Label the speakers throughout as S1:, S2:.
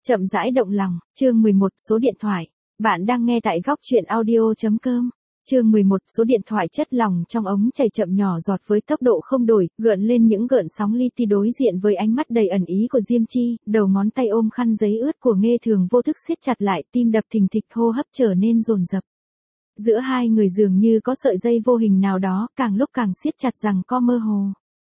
S1: Chậm rãi động lòng, chương 11, số điện thoại. Bạn đang nghe tại góc truyện audio.com. Chương 11, số điện thoại. Chất lỏng trong ống chảy chậm nhỏ giọt với tốc độ không đổi, gợn lên những gợn sóng li ti đối diện với ánh mắt đầy ẩn ý của Diêm Chi, đầu ngón tay ôm khăn giấy ướt của Nghê Thường vô thức siết chặt lại, tim đập thình thịch, hô hấp trở nên dồn dập. Giữa hai người dường như có sợi dây vô hình nào đó, càng lúc càng siết chặt rằng co mơ hồ.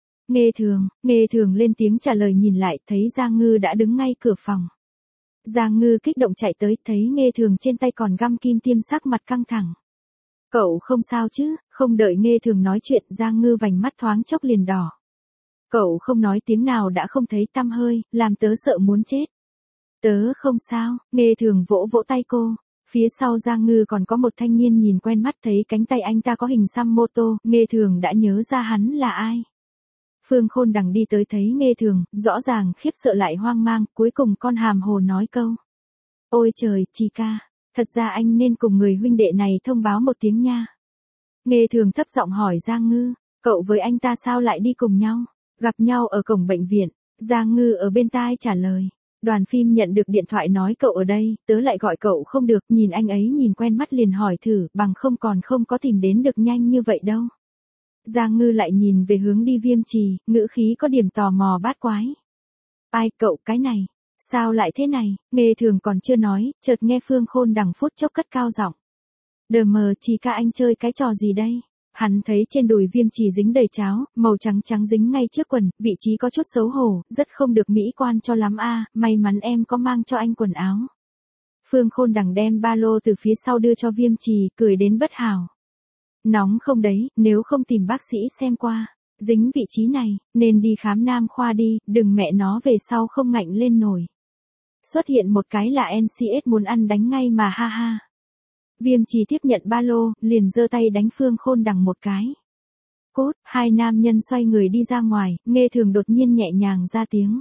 S1: Nghê Thường lên tiếng trả lời, nhìn lại, thấy Giang Ngư đã đứng ngay cửa phòng. Giang Ngư kích động chạy tới, thấy Nghê Thường trên tay còn găm kim tiêm, sắc mặt căng thẳng. Cậu không sao chứ? Không đợi Nghê Thường nói chuyện, Giang Ngư vành mắt thoáng chốc liền đỏ. Cậu không nói tiếng nào đã không thấy tăm hơi, làm tớ sợ muốn chết. Tớ không sao. Nghê Thường vỗ vỗ tay cô. Phía sau Giang Ngư còn có một thanh niên nhìn quen mắt, thấy cánh tay anh ta có hình xăm mô tô, Nghê Thường đã nhớ ra hắn là ai. Phương Khôn Đằng đi tới thấy Nghê Thường, rõ ràng khiếp sợ lại hoang mang, cuối cùng con hàm hồ nói câu. Ôi trời, Chi ca, thật ra anh nên cùng người huynh đệ này thông báo một tiếng nha. Nghê Thường thấp giọng hỏi Giang Ngư, cậu với anh ta sao lại đi cùng nhau? Gặp nhau ở cổng bệnh viện. Giang Ngư ở bên tai trả lời. Đoàn phim nhận được điện thoại nói cậu ở đây, tớ lại gọi cậu không được, nhìn anh ấy nhìn quen mắt liền hỏi thử, bằng không còn không có tìm đến được nhanh như vậy đâu. Giang Ngư lại nhìn về hướng đi Viêm Trì, ngữ khí có điểm tò mò bát quái. Ai, cậu cái này? Sao lại thế này? Nghê Thường còn chưa nói, chợt nghe Phương Khôn Đằng phút chốc cất cao giọng. Đờ mờ, Chi ca, anh chơi cái trò gì đây? Hắn thấy trên đùi Viêm Trì dính đầy cháo, màu trắng trắng dính ngay trước quần, vị trí có chút xấu hổ, rất không được mỹ quan cho lắm a. May mắn em có mang cho anh quần áo. Phương Khôn Đằng đem ba lô từ phía sau đưa cho Viêm Trì, cười đến bất hảo. Nóng không đấy, nếu không tìm bác sĩ xem qua. Dính vị trí này, nên đi khám nam khoa đi, đừng mẹ nó về sau không ngạnh lên nổi. Xuất hiện một cái là NCS muốn ăn đánh ngay mà, ha ha. Viêm Trì tiếp nhận ba lô, liền giơ tay đánh Phương Khôn Đằng một cái. Cốt, hai nam nhân xoay người đi ra ngoài, Nghê Thường đột nhiên nhẹ nhàng ra tiếng.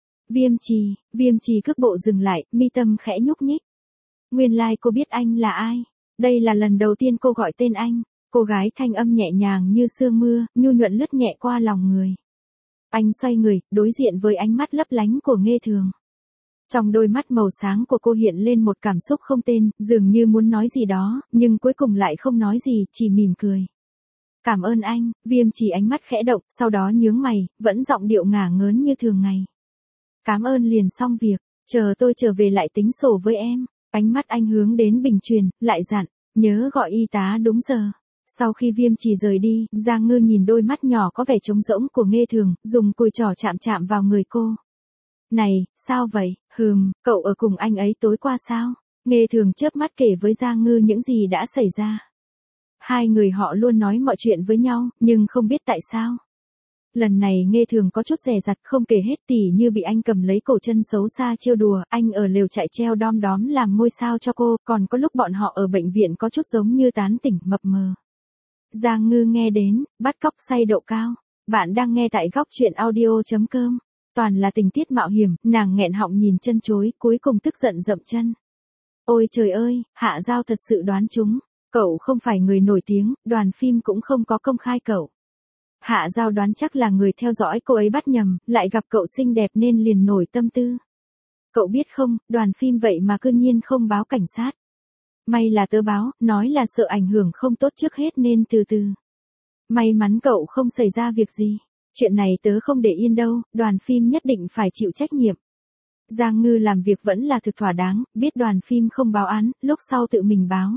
S1: Viêm Trì cước bộ dừng lại, mi tâm khẽ nhúc nhích. Nguyên lai cô biết anh là ai. Đây là lần đầu tiên cô gọi tên anh. Cô gái thanh âm nhẹ nhàng như sương mưa, nhu nhuận lướt nhẹ qua lòng người. Anh xoay người, đối diện với ánh mắt lấp lánh của Nghê Thường. Trong đôi mắt màu sáng của cô hiện lên một cảm xúc không tên, dường như muốn nói gì đó, nhưng cuối cùng lại không nói gì, chỉ mỉm cười. Cảm ơn anh. Viêm Trì ánh mắt khẽ động, sau đó nhướng mày, vẫn giọng điệu ngả ngớn như thường ngày. Cảm ơn liền xong việc, chờ tôi trở về lại tính sổ với em. Ánh mắt anh hướng đến bình truyền, lại dặn, nhớ gọi y tá đúng giờ. Sau khi Viêm Trì rời đi, Giang Ngư nhìn đôi mắt nhỏ có vẻ trống rỗng của Nghê Thường, dùng cùi trỏ chạm chạm vào người cô. Này, sao vậy? Cậu ở cùng anh ấy tối qua sao? Nghê Thường chớp mắt kể với Giang Ngư những gì đã xảy ra. Hai người họ luôn nói mọi chuyện với nhau, nhưng không biết tại sao. Lần này Nghê Thường có chút dè dặt, không kể hết, tỉ như bị anh cầm lấy cổ chân xấu xa trêu đùa, anh ở lều trại treo đom đóm làm ngôi sao cho cô, còn có lúc bọn họ ở bệnh viện có chút giống như tán tỉnh, mập mờ. Giang Ngư nghe đến, bắt cóc say độ cao. Bạn đang nghe tại góc truyện audio.com. Toàn là tình tiết mạo hiểm, nàng nghẹn họng nhìn chân chối, cuối cùng tức giận dậm chân. Ôi trời ơi, Hạ Giao thật sự đoán trúng. Cậu không phải người nổi tiếng, đoàn phim cũng không có công khai cậu. Hạ Giao đoán chắc là người theo dõi cô ấy bắt nhầm, lại gặp cậu xinh đẹp nên liền nổi tâm tư. Cậu biết không, đoàn phim vậy mà cư nhiên không báo cảnh sát. May là tớ báo, nói là sợ ảnh hưởng không tốt trước hết nên từ từ. May mắn cậu không xảy ra việc gì. Chuyện này tớ không để yên đâu, đoàn phim nhất định phải chịu trách nhiệm. Giang Ngư làm việc vẫn là thực thỏa đáng, biết đoàn phim không báo án, lúc sau tự mình báo.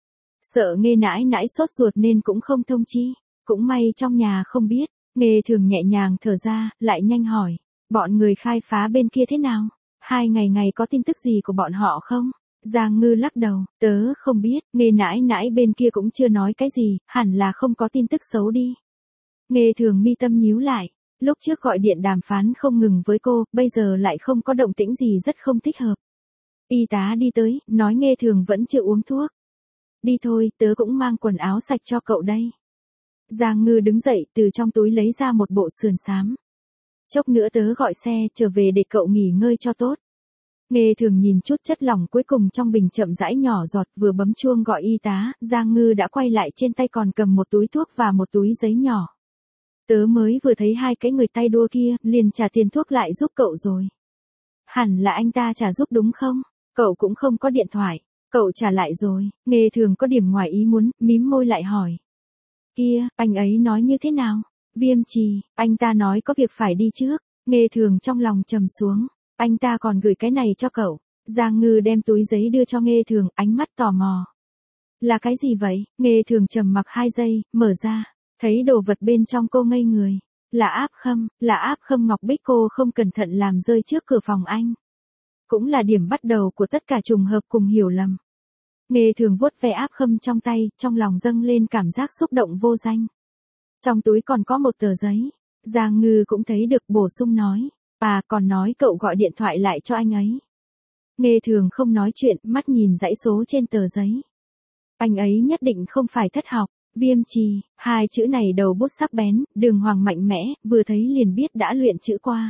S1: Sợ Nghê nãi nãi sốt ruột nên cũng không thông chi. Cũng may trong nhà không biết. Nghê Thường nhẹ nhàng thở ra, lại nhanh hỏi. Bọn người khai phá bên kia thế nào? 2 ngày có tin tức gì của bọn họ không? Giang Ngư lắc đầu, tớ không biết, Nghê nãi nãi bên kia cũng chưa nói cái gì, hẳn là không có tin tức xấu đi. Nghê Thường mi tâm nhíu lại, lúc trước gọi điện đàm phán không ngừng với cô, bây giờ lại không có động tĩnh gì rất không thích hợp. Y tá đi tới, nói Nghê Thường vẫn chưa uống thuốc. Đi thôi, tớ cũng mang quần áo sạch cho cậu đây. Giang Ngư đứng dậy, từ trong túi lấy ra một bộ sườn xám. Chốc nữa tớ gọi xe, trở về để cậu nghỉ ngơi cho tốt. Nghê Thường nhìn chút chất lỏng cuối cùng trong bình chậm rãi nhỏ giọt, vừa bấm chuông gọi y tá, Giang Ngư đã quay lại, trên tay còn cầm một túi thuốc và một túi giấy nhỏ. Tớ mới vừa thấy 2 cái người tay đua kia, liền trả tiền thuốc lại giúp cậu rồi. Hẳn là anh ta trả giúp đúng không? Cậu cũng không có điện thoại. Cậu trả lại rồi. Nghe Thường có điểm ngoài ý muốn, mím môi lại hỏi. Kia, anh ấy nói như thế nào? Viêm Trì, anh ta nói có việc phải đi trước. Nghe Thường trong lòng trầm xuống. Anh ta còn gửi cái này cho cậu. Giang Ngư đem túi giấy đưa cho Nghe Thường, ánh mắt tò mò. Là cái gì vậy? Nghe Thường trầm mặc 2 giây, mở ra. Thấy đồ vật bên trong cô ngây người. Là áp khâm ngọc bích cô không cẩn thận làm rơi trước cửa phòng anh. Cũng là điểm bắt đầu của tất cả trùng hợp cùng hiểu lầm. Nghe Thường vuốt ve áp khâm trong tay, trong lòng dâng lên cảm giác xúc động vô danh. Trong túi còn có một tờ giấy. Giang Ngư cũng thấy được, bổ sung nói. Còn nói cậu gọi điện thoại lại cho anh ấy. Nghe Thường không nói chuyện, mắt nhìn dãy số trên tờ giấy. Anh ấy nhất định không phải thất học. Viêm Trì, 2 chữ này đầu bút sắc bén, đường hoàng mạnh mẽ, vừa thấy liền biết đã luyện chữ qua.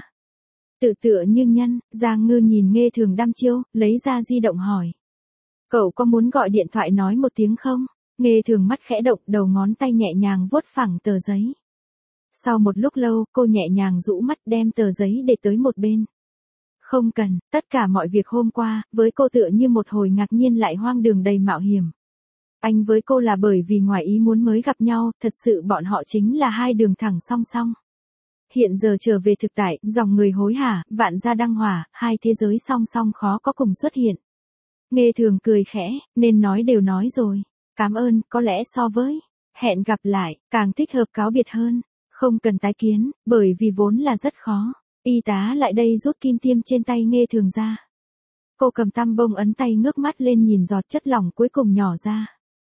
S1: Tự tựa như nhân, Giang Ngư nhìn Nghe Thường đăm chiêu, lấy ra di động hỏi. Cậu có muốn gọi điện thoại nói một tiếng không? Nghe Thường mắt khẽ động, đầu ngón tay nhẹ nhàng vuốt phẳng tờ giấy. Sau một lúc lâu, cô nhẹ nhàng rũ mắt đem tờ giấy để tới một bên. Không cần, tất cả mọi việc hôm qua, với cô tựa như một hồi ngạc nhiên lại hoang đường đầy mạo hiểm. Anh với cô là bởi vì ngoài ý muốn mới gặp nhau, thật sự bọn họ chính là 2 đường thẳng song song. Hiện giờ trở về thực tại, dòng người hối hả, vạn gia đăng hỏa, 2 thế giới song song khó có cùng xuất hiện. Nghe Thường cười khẽ, nên nói đều nói rồi. Cảm ơn, có lẽ so với hẹn gặp lại, càng thích hợp cáo biệt hơn. Không cần tái kiến, bởi vì vốn là rất khó. Y tá lại đây rút kim tiêm trên tay Nghe Thường ra. Cô cầm tăm bông ấn tay ngước mắt lên nhìn giọt chất lỏng cuối cùng nhỏ ra.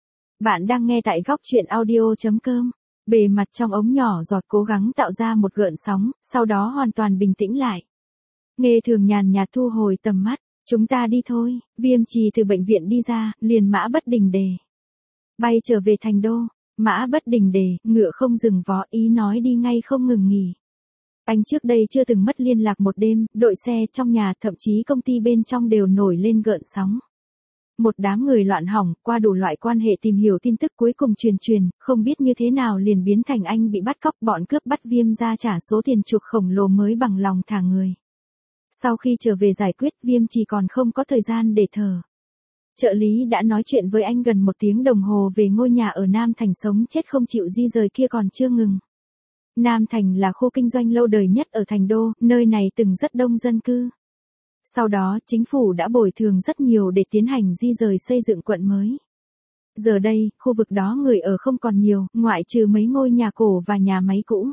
S1: Bạn đang nghe tại góc truyện audio.com. Bề mặt trong ống nhỏ giọt cố gắng tạo ra một gợn sóng, sau đó hoàn toàn bình tĩnh lại. Nghe Thường nhàn nhạt thu hồi tầm mắt. Chúng ta đi thôi. Viêm Trì từ bệnh viện đi ra, liền Mã Bất Đình Đề. Bay trở về thành đô. Mã Bất Đình Đề, ngựa không dừng vó, ý nói đi ngay không ngừng nghỉ. Anh trước đây chưa từng mất liên lạc một đêm, đội xe trong nhà, thậm chí công ty bên trong đều nổi lên gợn sóng. Một đám người loạn hỏng, qua đủ loại quan hệ tìm hiểu tin tức, cuối cùng truyền, không biết như thế nào liền biến thành anh bị bắt cóc, bọn cướp bắt Viêm ra trả số tiền chuộc khổng lồ mới bằng lòng thả người. Sau khi trở về giải quyết, Viêm chỉ còn không có thời gian để thở. Trợ lý đã nói chuyện với anh gần 1 tiếng đồng hồ về ngôi nhà ở Nam Thành sống chết không chịu di rời kia còn chưa ngừng. Nam Thành là khu kinh doanh lâu đời nhất ở thành đô, nơi này từng rất đông dân cư. Sau đó, chính phủ đã bồi thường rất nhiều để tiến hành di rời xây dựng quận mới. Giờ đây, khu vực đó người ở không còn nhiều, ngoại trừ mấy ngôi nhà cổ và nhà máy cũ.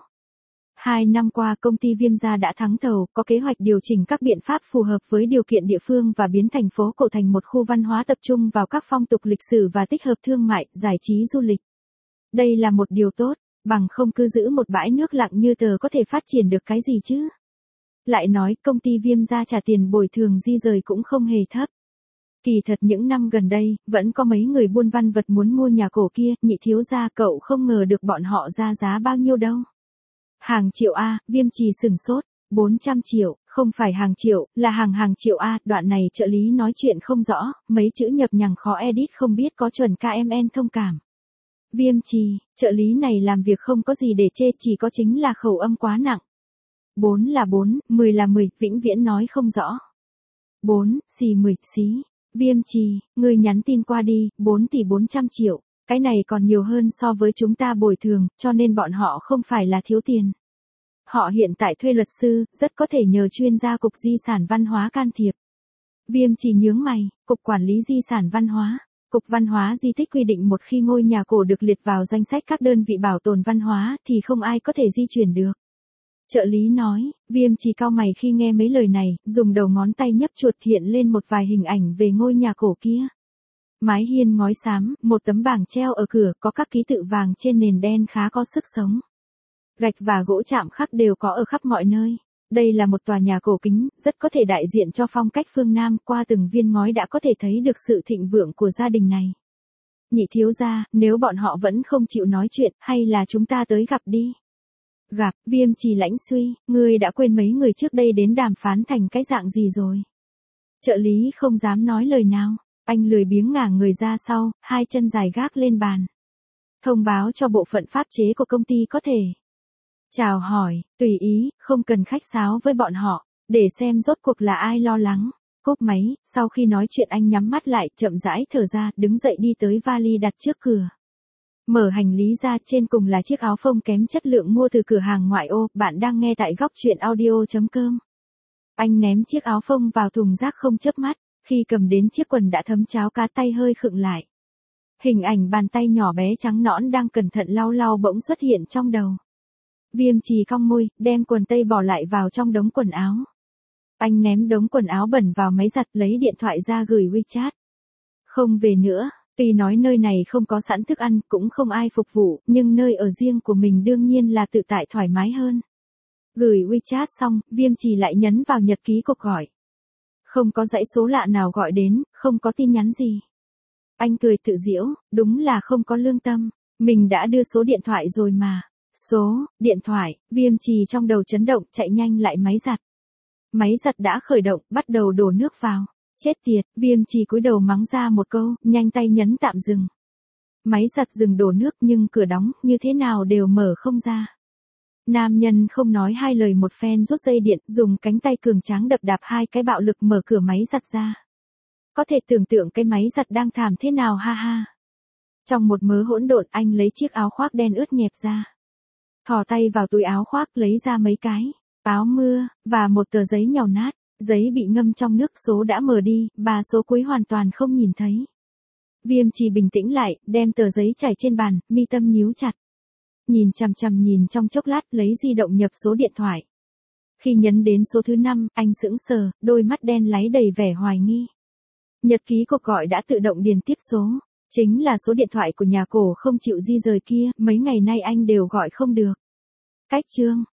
S1: 2 năm qua công ty Viêm gia đã thắng thầu, có kế hoạch điều chỉnh các biện pháp phù hợp với điều kiện địa phương và biến thành phố cổ thành một khu văn hóa tập trung vào các phong tục lịch sử và tích hợp thương mại, giải trí du lịch. Đây là một điều tốt, bằng không cứ giữ một bãi nước lặng như tờ có thể phát triển được cái gì chứ. Lại nói công ty Viêm gia trả tiền bồi thường di rời cũng không hề thấp. Kỳ thật những năm gần đây, vẫn có mấy người buôn văn vật muốn mua nhà cổ kia, Nhị thiếu gia cậu không ngờ được bọn họ ra giá bao nhiêu đâu. Hàng triệu A, Viêm Trì sừng sốt, 400 triệu, không phải hàng triệu, là hàng triệu A, đoạn này trợ lý nói chuyện không rõ, mấy chữ nhập nhằng khó edit không biết có chuẩn KMN thông cảm. Viêm Trì, trợ lý này làm việc không có gì để chê, chỉ có chính là khẩu âm quá nặng. 4 là 4, 10 là 10, vĩnh viễn nói không rõ. 4, xì 10, xí. Viêm Trì, người nhắn tin qua đi, 4 tỷ 400 triệu. Cái này còn nhiều hơn so với chúng ta bồi thường, cho nên bọn họ không phải là thiếu tiền. Họ hiện tại thuê luật sư, rất có thể nhờ chuyên gia Cục Di sản Văn hóa can thiệp. Viêm Trì nhướng mày, Cục Quản lý Di sản Văn hóa. Cục Văn hóa Di tích quy định một khi ngôi nhà cổ được liệt vào danh sách các đơn vị bảo tồn văn hóa thì không ai có thể di chuyển được. Trợ lý nói, Viêm Trì cau mày khi nghe mấy lời này, dùng đầu ngón tay nhấp chuột hiện lên một vài hình ảnh về ngôi nhà cổ kia. Mái hiên ngói xám, một tấm bảng treo ở cửa có các ký tự vàng trên nền đen khá có sức sống. Gạch và gỗ chạm khắc đều có ở khắp mọi nơi. Đây là một tòa nhà cổ kính, rất có thể đại diện cho phong cách phương Nam, qua từng viên ngói đã có thể thấy được sự thịnh vượng của gia đình này. Nhị thiếu gia, nếu bọn họ vẫn không chịu nói chuyện, hay là chúng ta tới gặp đi. Gặp, Viêm Trì lãnh suy, ngươi đã quên mấy người trước đây đến đàm phán thành cái dạng gì rồi. Trợ lý không dám nói lời nào, anh lười biếng ngả người ra sau, 2 chân dài gác lên bàn. Thông báo cho bộ phận pháp chế của công ty có thể. Chào hỏi, tùy ý, không cần khách sáo với bọn họ. để xem rốt cuộc là ai lo lắng. Cúp máy, sau khi nói chuyện anh nhắm mắt lại, chậm rãi thở ra, đứng dậy đi tới vali đặt trước cửa. Mở hành lý ra, trên cùng là chiếc áo phông kém chất lượng mua từ cửa hàng ngoại ô. Bạn đang nghe tại góc chuyện audio.com. Anh ném chiếc áo phông vào thùng rác không chớp mắt, khi cầm đến chiếc quần đã thấm cháo cá tay hơi khựng lại. Hình ảnh bàn tay nhỏ bé trắng nõn đang cẩn thận lau lau bỗng xuất hiện trong đầu. Viêm Trì cong môi, đem quần tây bỏ lại vào trong đống quần áo. Anh ném đống quần áo bẩn vào máy giặt, lấy điện thoại ra gửi WeChat. Không về nữa, tuy nói nơi này không có sẵn thức ăn, cũng không ai phục vụ, nhưng nơi ở riêng của mình đương nhiên là tự tại thoải mái hơn. Gửi WeChat xong, Viêm Trì lại nhấn vào nhật ký cuộc gọi. Không có dãy số lạ nào gọi đến, không có tin nhắn gì. Anh cười tự giễu, đúng là không có lương tâm, mình đã đưa số điện thoại rồi mà. Số, điện thoại, Viêm Trì trong đầu chấn động, chạy nhanh lại máy giặt. Máy giặt đã khởi động, bắt đầu đổ nước vào. Chết tiệt, Viêm Trì cúi đầu mắng ra một câu, nhanh tay nhấn tạm dừng. Máy giặt dừng đổ nước nhưng cửa đóng, như thế nào đều mở không ra. Nam nhân không nói hai lời một phen rút dây điện, dùng cánh tay cường tráng đập đạp hai cái bạo lực mở cửa máy giặt ra. Có thể tưởng tượng cái máy giặt đang thảm thế nào ha ha. Trong một mớ hỗn độn, anh lấy chiếc áo khoác đen ướt nhẹp ra. Thò tay vào túi áo khoác lấy ra mấy cái áo mưa, và một tờ giấy nhàu nát. Giấy bị ngâm trong nước, số đã mờ đi, 3 số cuối hoàn toàn không nhìn thấy. Viêm Trì bình tĩnh lại, đem tờ giấy trải trên bàn, mi tâm nhíu chặt. Nhìn chằm chằm nhìn trong chốc lát, lấy di động nhập số điện thoại. Khi nhấn đến số thứ 5, anh sững sờ, đôi mắt đen láy đầy vẻ hoài nghi. Nhật ký cuộc gọi đã tự động điền tiếp số. Chính là số điện thoại của nhà cổ không chịu di rời kia, mấy ngày nay anh đều gọi không được. Cách chương